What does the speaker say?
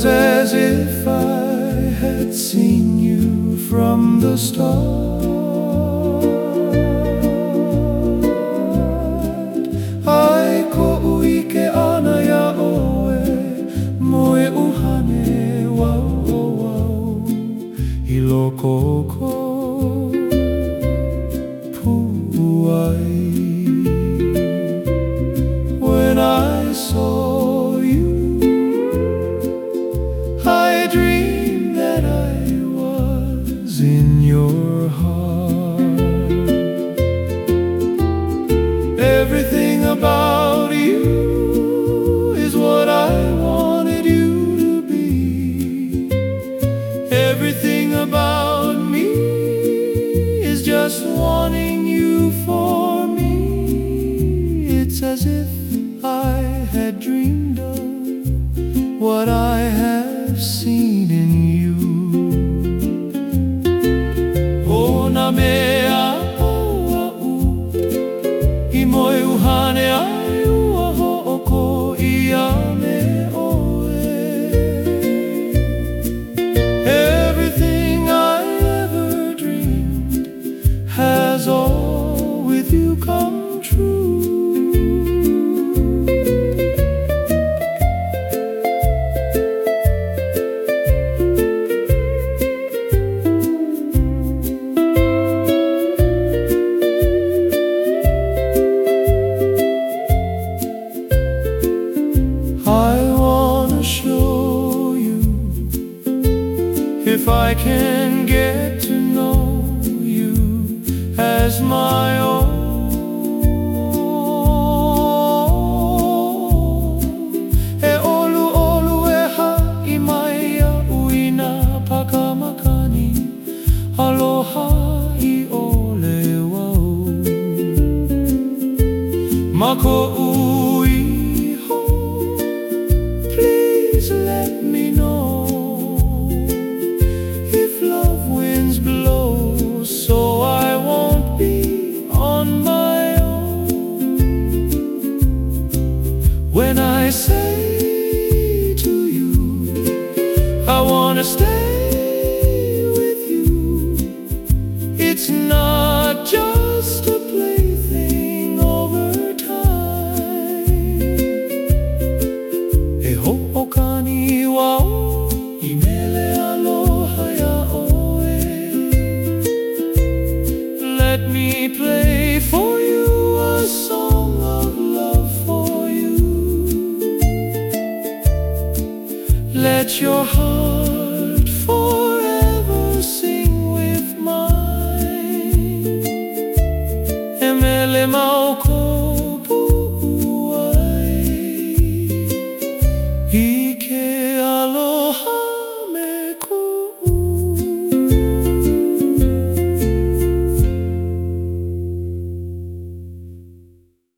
was as if I had seen you from the start. Ai ko'u ke ana ya oe, moe uhane wau o wau I loko ko pu'uai. When I saw you, I dreamed that I was in your heart. Everything about you is what I wanted you to be. Everything about me is just wanting you for me. It's as if I had dreamed of what I have seen in you. O na mea aua'u I moe uhane ai ua ho'oko ia me oe. Everything I ever dreamed has all with you come true. I wanna show you, if I can get to know you as my own. E olu olu e ha'i mai ia'u I nā pakamakani, aloha I ole wau. Ma ko'u iho, please let me know if love winds blow, so I won't be on my own. When I say to you, I wanna stay with you, it's not just a plaything over time. E ho'okani wau I mele aloha ya oe. Let me play for you a song of love for you. Let your heart forever sing with mine. E mele mau